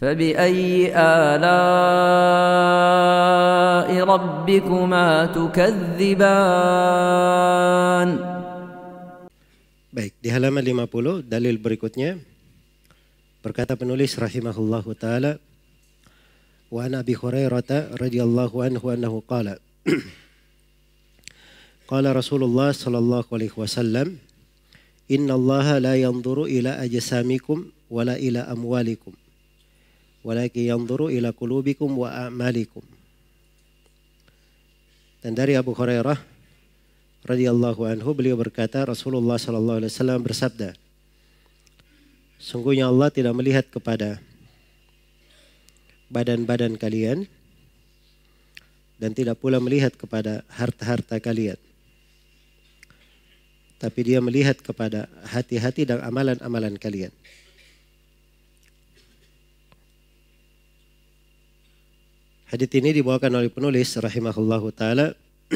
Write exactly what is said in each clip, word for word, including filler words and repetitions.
فبأي آلاء ربكما تكذبان. Baik, di halaman lima puluh dalil berikutnya berkata penulis rahimahullahu taala, wa an Abi Hurairah radhiyallahu anhu annahu qala qala Rasulullah sallallahu alaihi wasallam, inna Allah la yanzuru ila ajsamikum wala ila amwalikum walakin yanzuru ila qulubikum wa a'malikum. Dan dari Abu Hurairah radhiyallahu anhu, beliau berkata, Rasulullah sallallahu alaihi wasallam bersabda, sungguhnya Allah tidak melihat kepada badan-badan kalian dan tidak pula melihat kepada harta-harta kalian, tapi Dia melihat kepada hati-hati dan amalan-amalan kalian. Hadits ini dibawakan oleh penulis rahimahullahu taala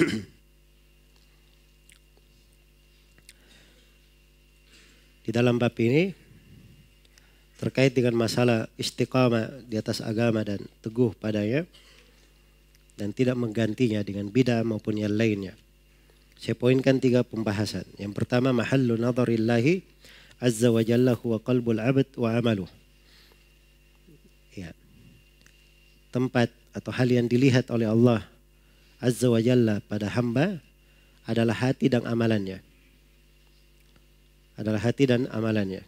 di dalam bab ini terkait dengan masalah istiqamah di atas agama dan teguh padanya dan tidak menggantinya dengan bid'ah maupun yang lainnya. Saya poinkan tiga pembahasan. Yang pertama, mahallu nadharillahi azza wa jalla huwa qalbul abd wa amaluh. Ya. Tempat atau hal yang dilihat oleh Allah azza wa jalla pada hamba adalah hati dan amalannya. Adalah hati dan amalannya.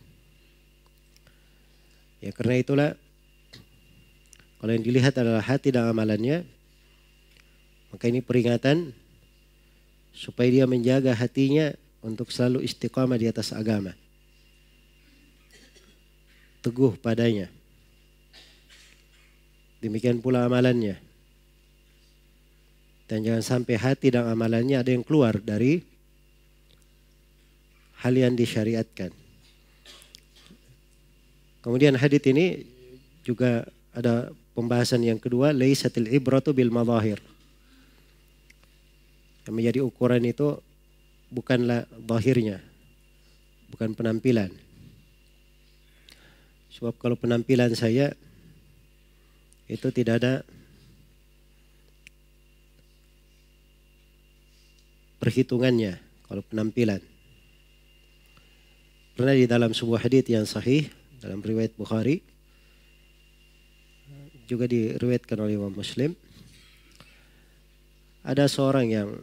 Ya, karena itulah kalau yang dilihat adalah hati dan amalannya, maka ini peringatan supaya dia menjaga hatinya untuk selalu istiqamah di atas agama, teguh padanya. Demikian pula amalannya. Dan jangan sampai hati dan amalannya ada yang keluar dari hal yang disyariatkan. Kemudian hadits ini juga ada pembahasan yang kedua, laisatil ibratu bil madahir. Yang menjadi ukuran itu bukanlah zahirnya, bukan penampilan. Sebab kalau penampilan saya itu tidak ada perhitungannya kalau penampilan. Pernah di dalam sebuah hadits yang sahih dalam riwayat Bukhari, juga diriwayatkan oleh Imam Muslim, ada seorang yang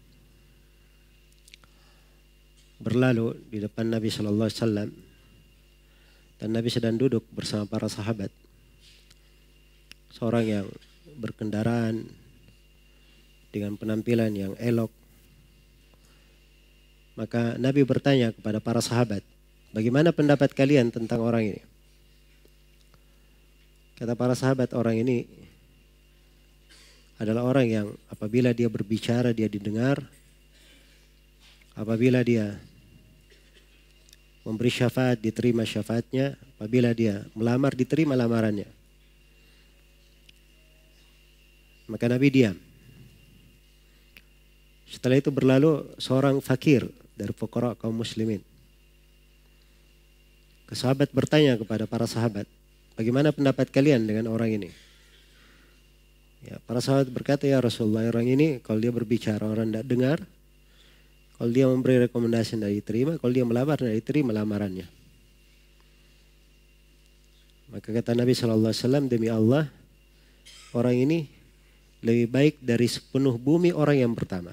berlalu di depan Nabi Sallallahu Alaihi Wasallam dan Nabi sedang duduk bersama para sahabat. Seorang yang berkendaraan dengan penampilan yang elok. Maka Nabi bertanya kepada para sahabat, bagaimana pendapat kalian tentang orang ini? Kata para sahabat, orang ini adalah orang yang apabila dia berbicara dia didengar, apabila dia memberi syafaat diterima syafaatnya, apabila dia melamar diterima lamarannya. Maka Nabi diam. Setelah itu berlalu seorang fakir dari fuqara kaum muslimin. Sahabat bertanya kepada para sahabat, bagaimana pendapat kalian dengan orang ini? Ya, para sahabat berkata, ya Rasulullah, orang ini kalau dia berbicara orang tidak dengar, kalau dia memberi rekomendasi tidak diterima, kalau dia melamar tidak diterima lamarannya. Maka kata Nabi Sallallahu Alaihi Wasallam, demi Allah, orang ini lebih baik dari sepenuh bumi orang yang pertama.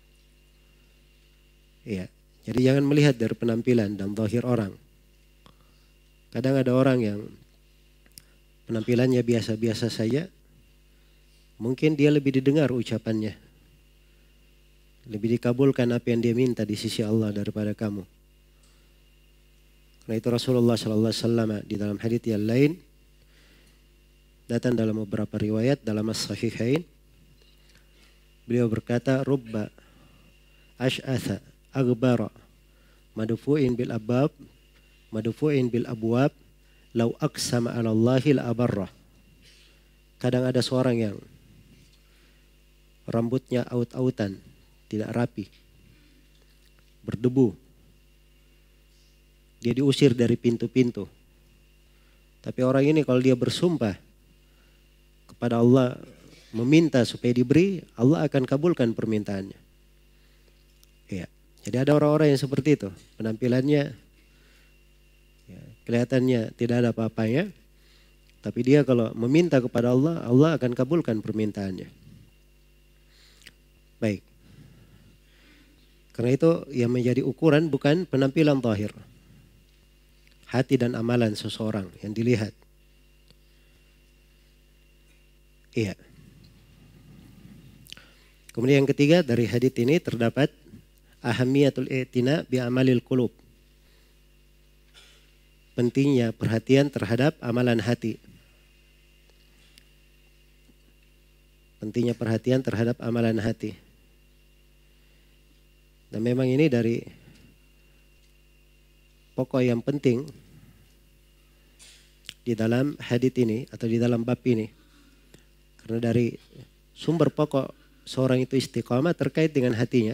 Ya, jadi jangan melihat dari penampilan dan zahir orang. Kadang ada orang yang penampilannya biasa-biasa saja, mungkin dia lebih didengar ucapannya, lebih dikabulkan apa yang dia minta di sisi Allah daripada kamu. Karena itu Rasulullah Sallallahu Alaihi Wasallam di dalam hadits yang lain, datang dalam beberapa riwayat dalam as-sahihain, beliau berkata, rubba ash'atha aghbara madfu'in bil abab madfu'in bil abwab law aqsama 'ala Allahi la abarra. Kadang ada seorang yang rambutnya aut-autan, tidak rapi, berdebu. Dia diusir dari pintu-pintu. Tapi orang ini kalau dia bersumpah kepada Allah, meminta supaya diberi, Allah akan kabulkan permintaannya. Ya. Jadi ada orang-orang yang seperti itu, penampilannya ya, kelihatannya tidak ada apa-apanya, tapi dia kalau meminta kepada Allah, Allah akan kabulkan permintaannya. Baik. Karena itu yang menjadi ukuran bukan penampilan zahir, hati dan amalan seseorang yang dilihat. Iya. Kemudian yang ketiga dari hadits ini terdapat ahamiyatul i'tina bi amalil qulub. Pentingnya perhatian terhadap amalan hati. Pentingnya perhatian terhadap amalan hati. Dan memang ini dari pokok yang penting di dalam hadits ini atau di dalam bab ini. Karena dari sumber pokok seorang itu istiqamah terkait dengan hatinya.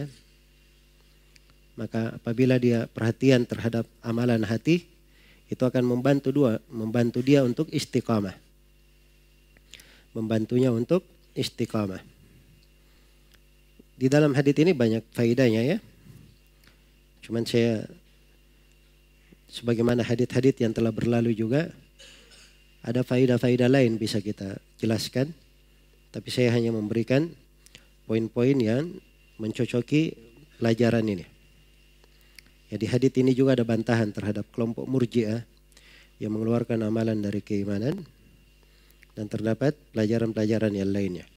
Maka apabila dia perhatian terhadap amalan hati, itu akan membantu dua, membantu dia untuk istiqamah. Membantunya untuk istiqamah. Di dalam hadits ini banyak faedahnya ya. Cuman saya sebagaimana hadits-hadits yang telah berlalu juga ada faedah-faedah lain bisa kita jelaskan. Tapi saya hanya memberikan poin-poin yang mencocoki pelajaran ini. Ya, di hadits ini juga ada bantahan terhadap kelompok Murji'ah yang mengeluarkan amalan dari keimanan dan terdapat pelajaran-pelajaran yang lainnya.